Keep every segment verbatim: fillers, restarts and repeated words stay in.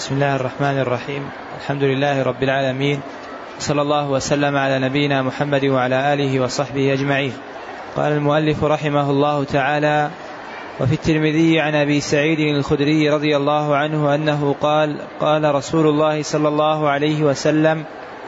بسم الله الرحمن الرحيم. الحمد لله رب العالمين، صلى الله وسلم على نبينا محمد وعلى آله وصحبه أجمعين. قال المؤلف رحمه الله تعالى: وفي الترمذي عن أبي سعيد الخدري رضي الله عنه أنه قال: قال رسول الله صلى الله عليه وسلم: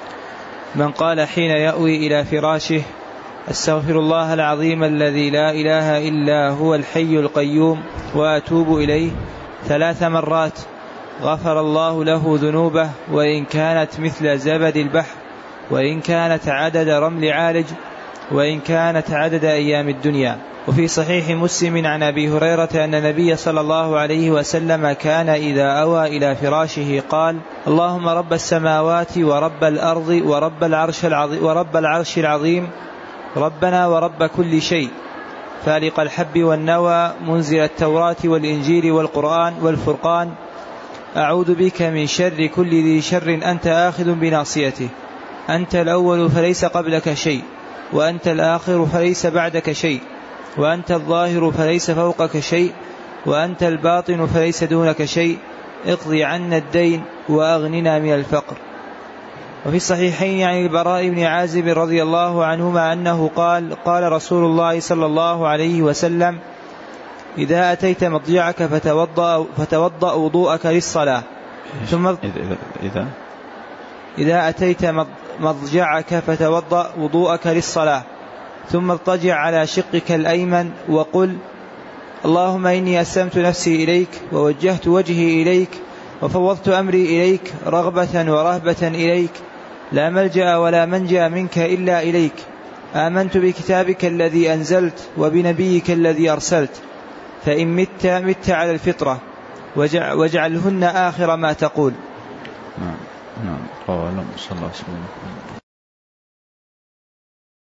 من قال حين يأوي إلى فراشه: أستغفر الله العظيم الذي لا إله إلا هو الحي القيوم وأتوب إليه ثلاث مرات، غفر الله له ذنوبه وإن كانت مثل زبد البحر، وإن كانت عدد رمل عالج، وإن كانت عدد أيام الدنيا. وفي صحيح مسلم عن أبي هريرة أن النبي صلى الله عليه وسلم كان إذا أوى إلى فراشه قال: اللهم رب السماوات ورب الأرض ورب العرش العظيم, ورب العرش العظيم ربنا ورب كل شيء، فالق الحب والنوى، منزل التوراة والإنجيل والقرآن والفرقان، أعوذ بك من شر كل ذي شر أنت آخذ بناصيته، أنت الأول فليس قبلك شيء، وأنت الآخر فليس بعدك شيء، وأنت الظاهر فليس فوقك شيء، وأنت الباطن فليس دونك شيء، اقضي عنا الدين وأغننا من الفقر. وفي الصحيحين عن البراء بن عازب رضي الله عنهما أنه قال: قال رسول الله صلى الله عليه وسلم: إذا أتيت مضجعك فتوضأ, فتوضأ وضوءك للصلاة، ثم إذا إذا أتيت مضجعك فتوضأ وضوءك للصلاة، ثم اضطجع على شقك الأيمن وقل: اللهم إني أسلمت نفسي إليك ووجهت وجهي إليك وفوضت أمري إليك رغبة ورهبة إليك، لا ملجأ ولا منجأ منك إلا إليك، آمنت بكتابك الذي أنزلت وبنبيك الذي أرسلت، فإن مت مت على الفطرة، واجعلهن آخر ما تقول. نعم نعم. قال صلى الله عليه وسلم.